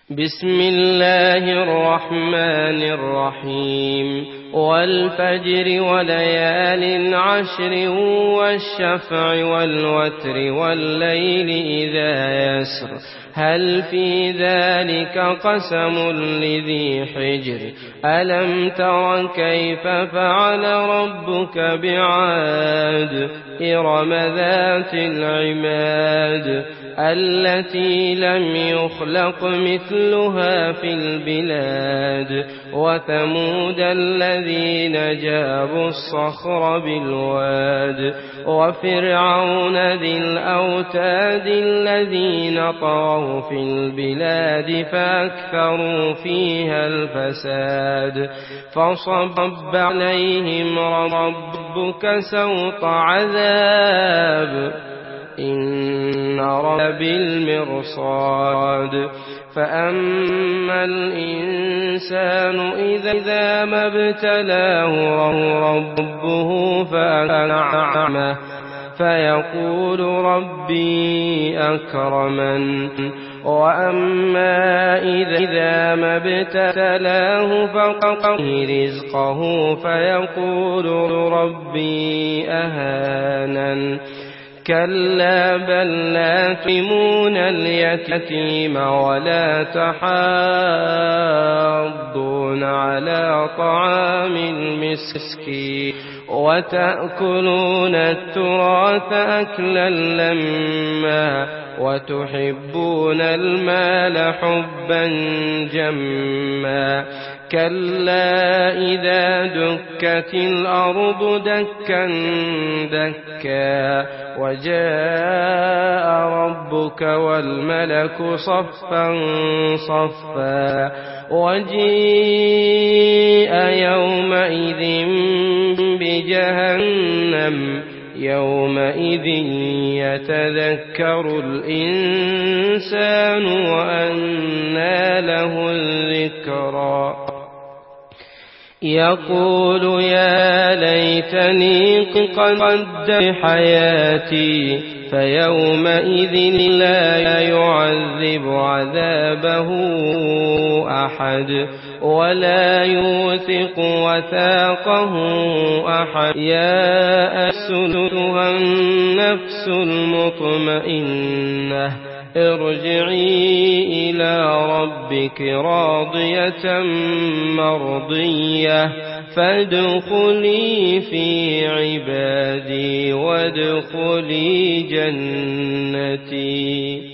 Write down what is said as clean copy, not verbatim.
بسم الله الرحمن الرحيم والفجر وليال عشر والشفع والوتر والليل إذا يسر هل في ذلك قسم لذي حجر ألم تر كيف فعل ربك بعاد إرم ذات العماد التي لم يخلق مثلها في البلاد وثمود الذين جابوا الصخر بالواد وفرعون ذي الأوتاد الذين طغوا في البلاد فأكثروا فيها الفساد فصب عليهم ربك سوط عذاب إن ربك بالمرصاد فأما الإنسان إذا ما ابتلاه ربه فأنعمه فيقول ربي أكرمن وأما إذا ما ابتلاه فقدر رزقه فيقول ربي أهانن كلا بل لا تكرمون اليتيم ولا تحاضون على طعام المسكين وتأكلون التراث أكلا لما وتحبون المال حبا جما كلا إذا دكت الأرض دكا دكا وجاء ربك والملك صفا صفا وجيء يومئذ بجهنم يومئذ يتذكر الإنسان وأنى له الذكرى يقول يا ليتني قدمت حياتي فيومئذ لا يعذب عذابه أحد ولا يوثق وثاقه أحد يا أيتها النفس المطمئنة ارجعي إلى ربك راضية مرضية فادخلي في عبادي وادخلي جنتي.